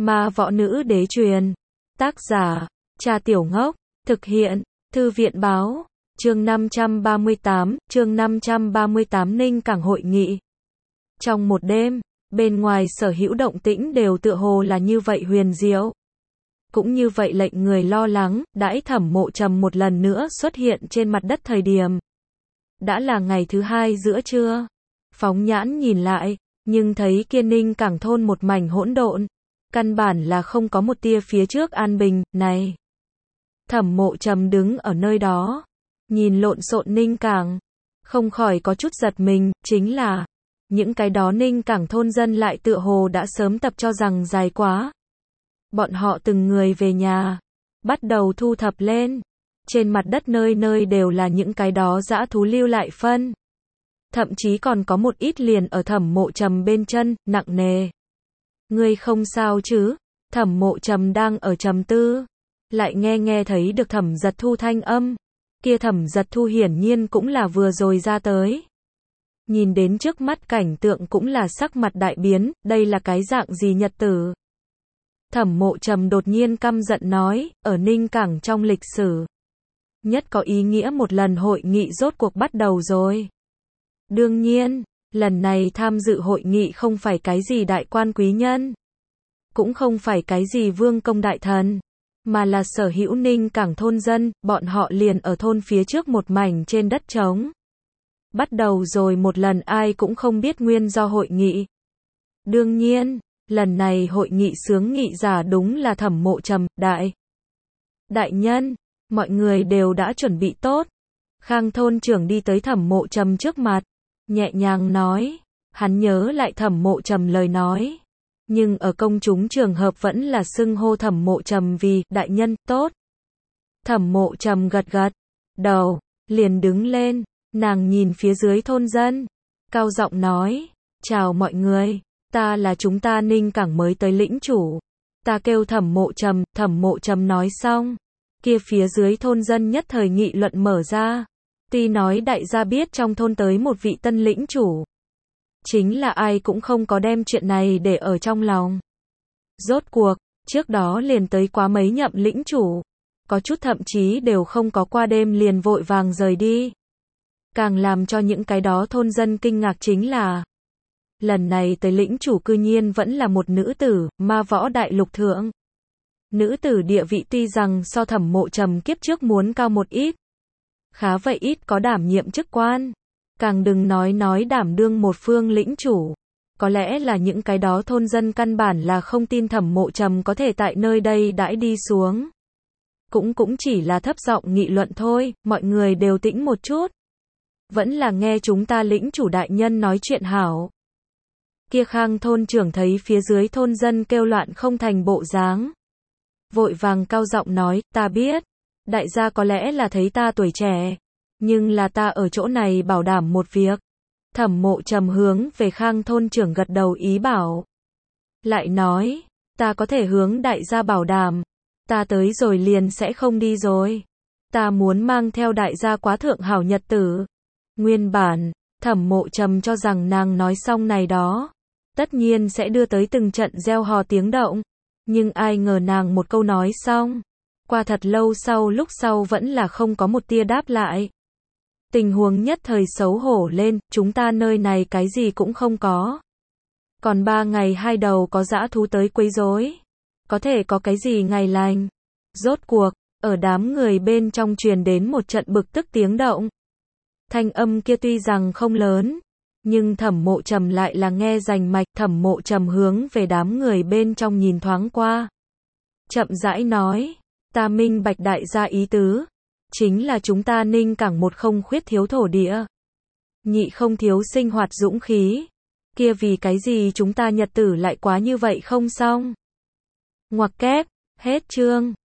Ma võ nữ đế truyền. Tác giả, Trà Tiểu Ngốc. Thực hiện, Thư viện báo. Chương 538 Ninh Cảng hội nghị. Trong một đêm, bên ngoài sở hữu động tĩnh đều tựa hồ là như vậy huyền diệu. Cũng như vậy lệnh người lo lắng, đãi Thẩm Mộ Trầm một lần nữa xuất hiện trên mặt đất thời điểm. Đã là ngày thứ hai giữa trưa. Phóng nhãn nhìn lại, nhưng thấy kia Ninh Cảng thôn một mảnh hỗn độn. Căn bản là không có một tia phía trước an bình, này. Thẩm Mộ Trầm đứng ở nơi đó, nhìn lộn xộn Ninh Cảng, không khỏi có chút giật mình, chính là, những cái đó Ninh Cảng thôn dân lại tựa hồ đã sớm tập cho rằng dài quá. Bọn họ từng người về nhà, bắt đầu thu thập lên. Trên mặt đất nơi nơi đều là những cái đó dã thú lưu lại phân. Thậm chí còn có một ít liền ở Thẩm Mộ Trầm bên chân, nặng nề. Ngươi không sao chứ? Thẩm Mộ Trầm đang ở trầm tư, lại nghe thấy được Thẩm Giật Thu thanh âm. Kia Thẩm Giật Thu hiển nhiên cũng là vừa rồi ra tới. Nhìn đến trước mắt cảnh tượng cũng là sắc mặt đại biến, đây là cái dạng gì nhật tử? Thẩm Mộ Trầm đột nhiên căm giận nói, ở Ninh Cảng trong lịch sử, nhất có ý nghĩa một lần hội nghị rốt cuộc bắt đầu rồi. Đương nhiên, lần này tham dự hội nghị không phải cái gì đại quan quý nhân, cũng không phải cái gì vương công đại thần, mà là sở hữu Ninh Cảng thôn dân, bọn họ liền ở thôn phía trước một mảnh trên đất trống. Bắt đầu rồi một lần ai cũng không biết nguyên do hội nghị. Đương nhiên, lần này hội nghị xướng nghị giả đúng là Thẩm Mộ Trầm, đại nhân, mọi người đều đã chuẩn bị tốt. Khang thôn trưởng đi tới Thẩm Mộ Trầm trước mặt, nhẹ nhàng nói, hắn nhớ lại Thẩm Mộ Trầm lời nói, nhưng ở công chúng trường hợp vẫn là xưng hô Thẩm Mộ Trầm vì đại nhân, tốt. Thẩm Mộ Trầm gật đầu, liền đứng lên, nàng nhìn phía dưới thôn dân, cao giọng nói, chào mọi người, ta là chúng ta Ninh Cảng mới tới lĩnh chủ, ta kêu Thẩm Mộ Trầm. Thẩm Mộ Trầm nói xong, kia phía dưới thôn dân nhất thời nghị luận mở ra. Tuy nói đại gia biết trong thôn tới một vị tân lĩnh chủ, chính là ai cũng không có đem chuyện này để ở trong lòng. Rốt cuộc, trước đó liền tới quá mấy nhậm lĩnh chủ, có chút thậm chí đều không có qua đêm liền vội vàng rời đi. Càng làm cho những cái đó thôn dân kinh ngạc chính là, lần này tới lĩnh chủ cư nhiên vẫn là một nữ tử, ma võ đại lục thượng. Nữ tử địa vị tuy rằng so Thẩm Mộ Trầm kiếp trước muốn cao một ít, khá vậy ít có đảm nhiệm chức quan, càng đừng nói đảm đương một phương lĩnh chủ. Có lẽ là những cái đó thôn dân căn bản là không tin Thẩm Mộ Trầm có thể tại nơi đây đãi đi xuống. Cũng chỉ là thấp giọng nghị luận thôi, mọi người đều tĩnh một chút. Vẫn là nghe chúng ta lĩnh chủ đại nhân nói chuyện hảo. Kia Khang thôn trưởng thấy phía dưới thôn dân kêu loạn không thành bộ dáng, vội vàng cao giọng nói, ta biết, đại gia có lẽ là thấy ta tuổi trẻ, nhưng là ta ở chỗ này bảo đảm một việc. Thẩm Mộ Trầm hướng về Khang thôn trưởng gật đầu ý bảo. Lại nói, ta có thể hướng đại gia bảo đảm, ta tới rồi liền sẽ không đi rồi. Ta muốn mang theo đại gia quá thượng hảo nhật tử. Nguyên bản, Thẩm Mộ Trầm cho rằng nàng nói xong này đó, tất nhiên sẽ đưa tới từng trận reo hò tiếng động. Nhưng ai ngờ nàng một câu nói xong, qua thật lâu sau lúc sau vẫn là không có một tia đáp lại. Tình huống nhất thời xấu hổ lên, chúng ta nơi này cái gì cũng không có. Còn 3 ngày 2 đầu có dã thú tới quấy rối, có thể có cái gì ngày lành. Rốt cuộc, ở đám người bên trong truyền đến một trận bực tức tiếng động. Thanh âm kia tuy rằng không lớn, nhưng Thẩm Mộ Trầm lại là nghe rành mạch. Thẩm Mộ Trầm hướng về đám người bên trong nhìn thoáng qua, chậm rãi nói, ta minh bạch đại gia ý tứ, chính là chúng ta Ninh Cảng một không khuyết thiếu thổ địa, nhị không thiếu sinh hoạt dũng khí, kia vì cái gì chúng ta nhật tử lại quá như vậy không xong. Ngoặc kép, hết chương.